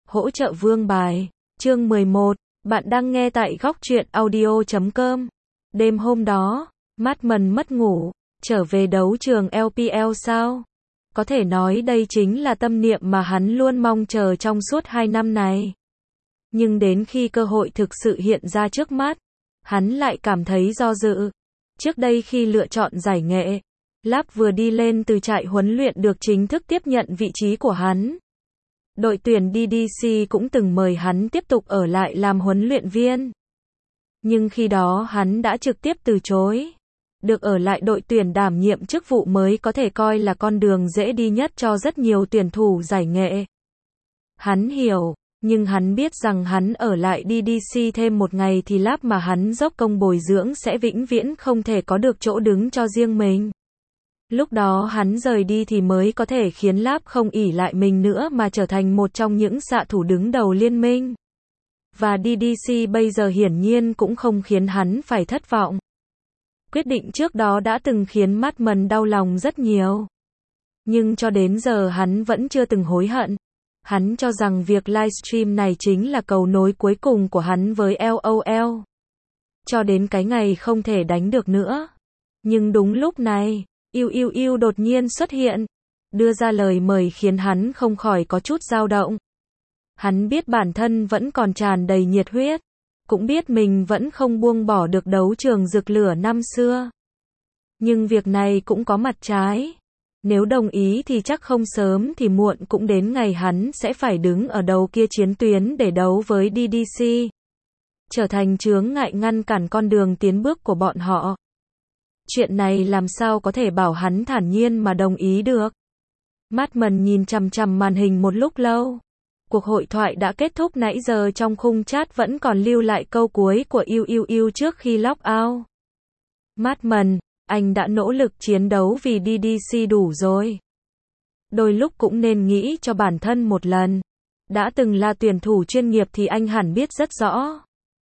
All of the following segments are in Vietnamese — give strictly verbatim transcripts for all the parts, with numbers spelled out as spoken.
Hỗ trợ vương bài. Chương mười một. Bạn đang nghe tại góc truyện audio chấm com. Đêm hôm đó, Mattman mất ngủ, trở về đấu trường lờ pê lờ sao? Có thể nói đây chính là tâm niệm mà hắn luôn mong chờ trong suốt hai năm này. Nhưng đến khi cơ hội thực sự hiện ra trước mắt, hắn lại cảm thấy do dự. Trước đây khi lựa chọn giải nghệ, Lap vừa đi lên từ trại huấn luyện được chính thức tiếp nhận vị trí của hắn. Đội tuyển đê đê xê cũng từng mời hắn tiếp tục ở lại làm huấn luyện viên. Nhưng khi đó hắn đã trực tiếp từ chối. Được ở lại đội tuyển đảm nhiệm chức vụ mới có thể coi là con đường dễ đi nhất cho rất nhiều tuyển thủ giải nghệ. Hắn hiểu, nhưng hắn biết rằng hắn ở lại đê đê xê thêm một ngày thì Lap mà hắn dốc công bồi dưỡng sẽ vĩnh viễn không thể có được chỗ đứng cho riêng mình. Lúc đó hắn rời đi thì mới có thể khiến Lap không ỷ lại mình nữa mà trở thành một trong những xạ thủ đứng đầu liên minh. Và đê đê xê bây giờ hiển nhiên cũng không khiến hắn phải thất vọng. Quyết định trước đó đã từng khiến Mattman đau lòng rất nhiều. Nhưng cho đến giờ hắn vẫn chưa từng hối hận. Hắn cho rằng việc livestream này chính là cầu nối cuối cùng của hắn với LOL. Cho đến cái ngày không thể đánh được nữa. Nhưng đúng lúc này, Yêu Yêu Yêu đột nhiên xuất hiện, đưa ra lời mời khiến hắn không khỏi có chút dao động. Hắn biết bản thân vẫn còn tràn đầy nhiệt huyết, cũng biết mình vẫn không buông bỏ được đấu trường rực lửa năm xưa. Nhưng việc này cũng có mặt trái. Nếu đồng ý thì chắc không sớm thì muộn cũng đến ngày hắn sẽ phải đứng ở đầu kia chiến tuyến để đấu với đê đê xê. Trở thành chướng ngại ngăn cản con đường tiến bước của bọn họ. Chuyện này làm sao có thể bảo hắn thản nhiên mà đồng ý được. Mattman nhìn chằm chằm màn hình một lúc lâu. Cuộc hội thoại đã kết thúc nãy giờ trong khung chat vẫn còn lưu lại câu cuối của Yêu Yêu Yêu trước khi log out. Mattman, anh đã nỗ lực chiến đấu vì đê đê xê đủ rồi. Đôi lúc cũng nên nghĩ cho bản thân một lần. Đã từng là tuyển thủ chuyên nghiệp thì anh hẳn biết rất rõ.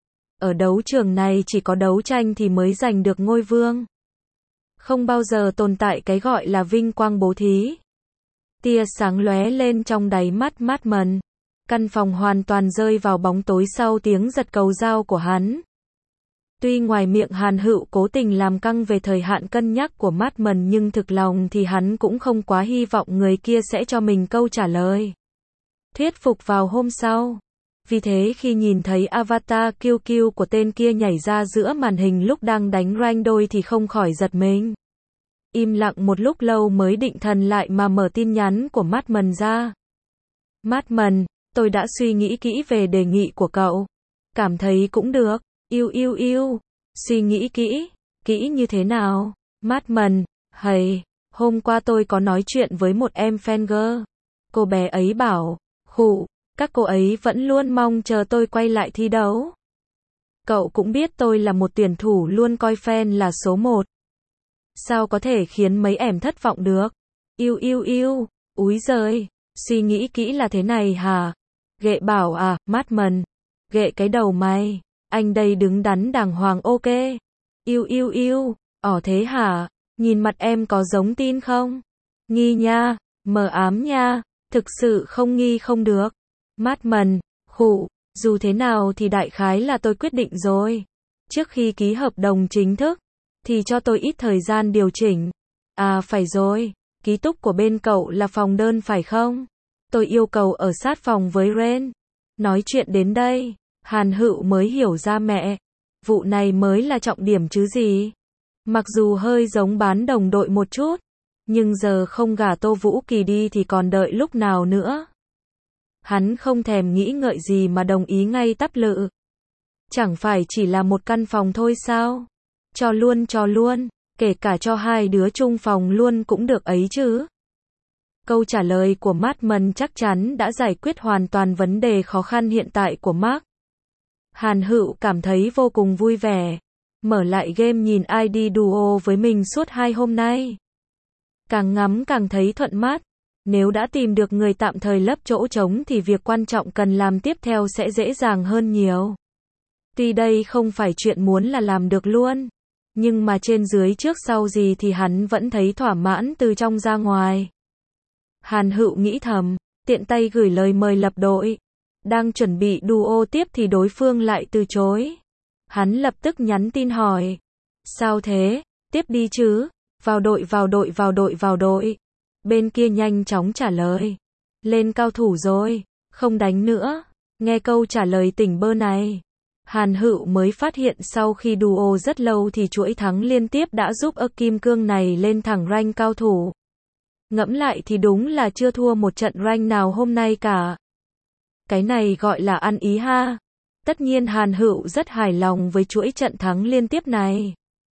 Ở đấu trường này chỉ có đấu tranh thì mới giành được ngôi vương. Không bao giờ tồn tại cái gọi là vinh quang bố thí. Tia sáng lóe lên trong đáy mắt Mattman. Căn phòng hoàn toàn rơi vào bóng tối sau tiếng giật cầu dao của hắn. Tuy ngoài miệng Hàn Hựu cố tình làm căng về thời hạn cân nhắc của Mattman nhưng thực lòng thì hắn cũng không quá hy vọng người kia sẽ cho mình câu trả lời thuyết phục vào hôm sau. Vì thế khi nhìn thấy avatar Q Q của tên kia nhảy ra giữa màn hình lúc đang đánh rank đôi thì không khỏi giật mình. Im lặng một lúc lâu mới định thần lại mà mở tin nhắn của Mattman ra. Mattman, tôi đã suy nghĩ kỹ về đề nghị của cậu. Cảm thấy cũng được. Yêu Yêu Yêu. Suy nghĩ kỹ. Kỹ như thế nào? Mattman, hầy, hôm qua tôi có nói chuyện với một em fan girl. Cô bé ấy bảo, khụ, các cô ấy vẫn luôn mong chờ tôi quay lại thi đấu. Cậu cũng biết tôi là một tuyển thủ luôn coi fan là số một. Sao có thể khiến mấy em thất vọng được? Yêu Yêu Yêu, úi giời, suy nghĩ kỹ là thế này hả? Ghệ bảo à, Mattman. Ghệ cái đầu mày, anh đây đứng đắn đàng hoàng ok. Yêu Yêu Yêu, ỏ thế hả? Nhìn mặt em có giống tin không? Nghi nha, mờ ám nha, thực sự không nghi không được. Mattman, khụ, dù thế nào thì đại khái là tôi quyết định rồi. Trước khi ký hợp đồng chính thức, thì cho tôi ít thời gian điều chỉnh. À phải rồi, ký túc của bên cậu là phòng đơn phải không? Tôi yêu cầu ở sát phòng với Ren. Nói chuyện đến đây, Hàn Hựu mới hiểu ra mẹ. Vụ này mới là trọng điểm chứ gì. Mặc dù hơi giống bán đồng đội một chút, nhưng giờ không gả Tô Vũ Kỳ đi thì còn đợi lúc nào nữa. Hắn không thèm nghĩ ngợi gì mà đồng ý ngay tắp lự. Chẳng phải chỉ là một căn phòng thôi sao? Cho luôn cho luôn, kể cả cho hai đứa chung phòng luôn cũng được ấy chứ. Câu trả lời của Mattman chắc chắn đã giải quyết hoàn toàn vấn đề khó khăn hiện tại của Mark. Hàn Hựu cảm thấy vô cùng vui vẻ. Mở lại game nhìn i đê Duo với mình suốt hai hôm nay. Càng ngắm càng thấy thuận mắt. Nếu đã tìm được người tạm thời lấp chỗ trống thì việc quan trọng cần làm tiếp theo sẽ dễ dàng hơn nhiều. Tuy đây không phải chuyện muốn là làm được luôn. Nhưng mà trên dưới trước sau gì thì hắn vẫn thấy thỏa mãn từ trong ra ngoài. Hàn Hựu nghĩ thầm, tiện tay gửi lời mời lập đội. Đang chuẩn bị duo tiếp thì đối phương lại từ chối. Hắn lập tức nhắn tin hỏi. Sao thế? Tiếp đi chứ? Vào đội vào đội vào đội vào đội. Bên kia nhanh chóng trả lời. Lên cao thủ rồi, không đánh nữa. Nghe câu trả lời tỉnh bơ này, Hàn Hựu mới phát hiện sau khi duo rất lâu thì chuỗi thắng liên tiếp đã giúp ơ kim cương này lên thẳng rank cao thủ. Ngẫm lại thì đúng là chưa thua một trận rank nào hôm nay cả. Cái này gọi là ăn ý ha. Tất nhiên Hàn Hựu rất hài lòng với chuỗi trận thắng liên tiếp này.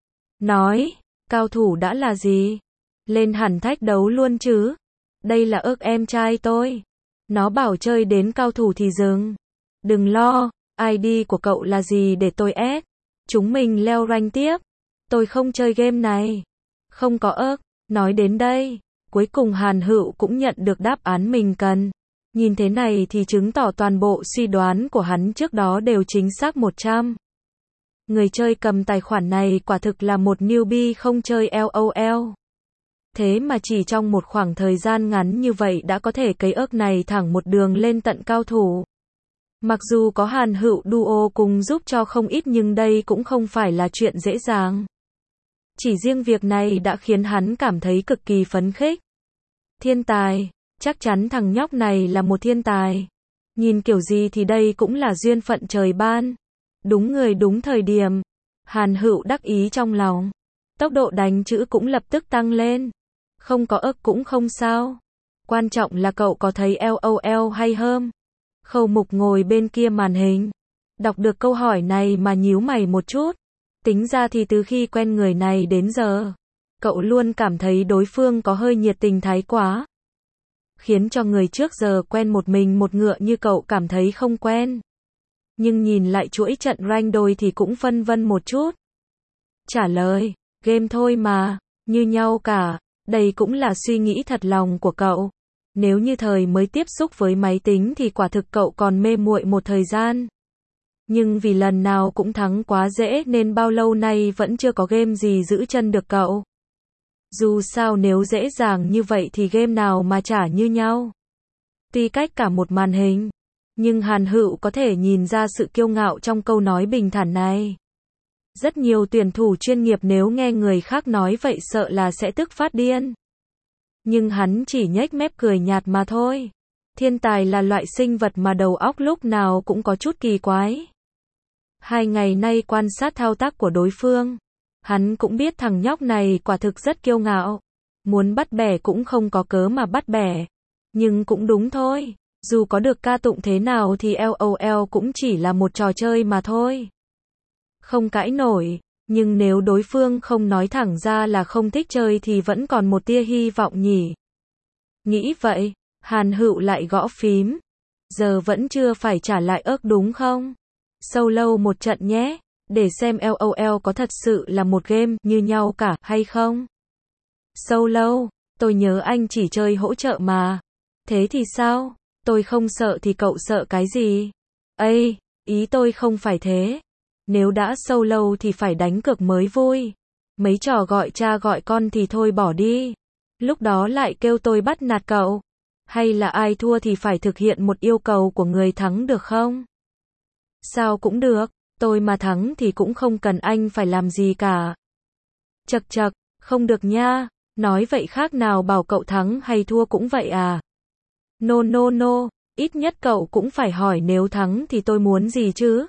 Nói, cao thủ đã là gì? Lên hẳn thách đấu luôn chứ. Đây là ước em trai tôi. Nó bảo chơi đến cao thủ thì dừng. Đừng lo, i đê của cậu là gì để tôi ép. Chúng mình leo rank tiếp. Tôi không chơi game này. Không có ước. Nói đến đây, cuối cùng Hàn Hựu cũng nhận được đáp án mình cần. Nhìn thế này thì chứng tỏ toàn bộ suy đoán của hắn trước đó đều chính xác một trăm. Người chơi cầm tài khoản này quả thực là một newbie không chơi LOL. Thế mà chỉ trong một khoảng thời gian ngắn như vậy đã có thể cấy ớt này thẳng một đường lên tận cao thủ. Mặc dù có Hàn Hựu duo cùng giúp cho không ít nhưng đây cũng không phải là chuyện dễ dàng. Chỉ riêng việc này đã khiến hắn cảm thấy cực kỳ phấn khích. Thiên tài, chắc chắn thằng nhóc này là một thiên tài. Nhìn kiểu gì thì đây cũng là duyên phận trời ban. Đúng người đúng thời điểm. Hàn Hựu đắc ý trong lòng. Tốc độ đánh chữ cũng lập tức tăng lên. Không có ức cũng không sao. Quan trọng là cậu có thấy LOL hay không? Khâu Mục ngồi bên kia màn hình. Đọc được câu hỏi này mà nhíu mày một chút. Tính ra thì từ khi quen người này đến giờ, cậu luôn cảm thấy đối phương có hơi nhiệt tình thái quá. Khiến cho người trước giờ quen một mình một ngựa như cậu cảm thấy không quen. Nhưng nhìn lại chuỗi trận rank đôi thì cũng phân vân một chút. Trả lời, game thôi mà, như nhau cả. Đây cũng là suy nghĩ thật lòng của cậu. Nếu như thời mới tiếp xúc với máy tính thì quả thực cậu còn mê muội một thời gian. Nhưng vì lần nào cũng thắng quá dễ nên bao lâu nay vẫn chưa có game gì giữ chân được cậu. Dù sao nếu dễ dàng như vậy thì game nào mà chả như nhau. Tuy cách cả một màn hình, nhưng Hàn Hựu có thể nhìn ra sự kiêu ngạo trong câu nói bình thản này. Rất nhiều tuyển thủ chuyên nghiệp nếu nghe người khác nói vậy sợ là sẽ tức phát điên. Nhưng hắn chỉ nhếch mép cười nhạt mà thôi. Thiên tài là loại sinh vật mà đầu óc lúc nào cũng có chút kỳ quái. Hai ngày nay quan sát thao tác của đối phương, hắn cũng biết thằng nhóc này quả thực rất kiêu ngạo. Muốn bắt bẻ cũng không có cớ mà bắt bẻ. Nhưng cũng đúng thôi, dù có được ca tụng thế nào thì LOL cũng chỉ là một trò chơi mà thôi. Không cãi nổi, nhưng nếu đối phương không nói thẳng ra là không thích chơi thì vẫn còn một tia hy vọng nhỉ. Nghĩ vậy, Hàn Hựu lại gõ phím. Giờ vẫn chưa phải trả lại ớt đúng không? Solo một trận nhé, để xem LOL có thật sự là một game như nhau cả hay không? Solo, tôi nhớ anh chỉ chơi hỗ trợ mà. Thế thì sao? Tôi không sợ thì cậu sợ cái gì? Ây, ý tôi không phải thế. Nếu đã solo thì phải đánh cược mới vui. Mấy trò gọi cha gọi con thì thôi bỏ đi. Lúc đó lại kêu tôi bắt nạt cậu. Hay là ai thua thì phải thực hiện một yêu cầu của người thắng được không? Sao cũng được, tôi mà thắng thì cũng không cần anh phải làm gì cả. Chậc chậc, không được nha, nói vậy khác nào bảo cậu thắng hay thua cũng vậy à? No no no, ít nhất cậu cũng phải hỏi nếu thắng thì tôi muốn gì chứ?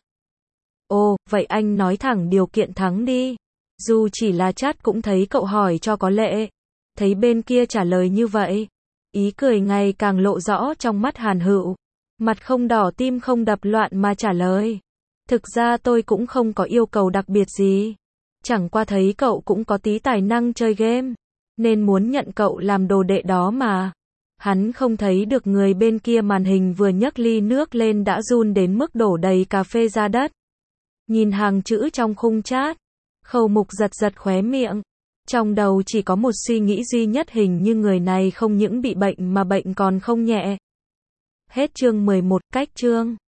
Ồ, vậy anh nói thẳng điều kiện thắng đi. Dù chỉ là chat cũng thấy cậu hỏi cho có lệ. Thấy bên kia trả lời như vậy, ý cười ngày càng lộ rõ trong mắt Hàn Hựu. Mặt không đỏ tim không đập loạn mà trả lời. Thực ra tôi cũng không có yêu cầu đặc biệt gì. Chẳng qua thấy cậu cũng có tí tài năng chơi game, nên muốn nhận cậu làm đồ đệ đó mà. Hắn không thấy được người bên kia màn hình vừa nhấc ly nước lên đã run đến mức đổ đầy cà phê ra đất. Nhìn hàng chữ trong khung chat, Khâu Mục giật giật khóe miệng. Trong đầu chỉ có một suy nghĩ duy nhất, hình như người này không những bị bệnh mà bệnh còn không nhẹ. Hết chương mười một, cách chương.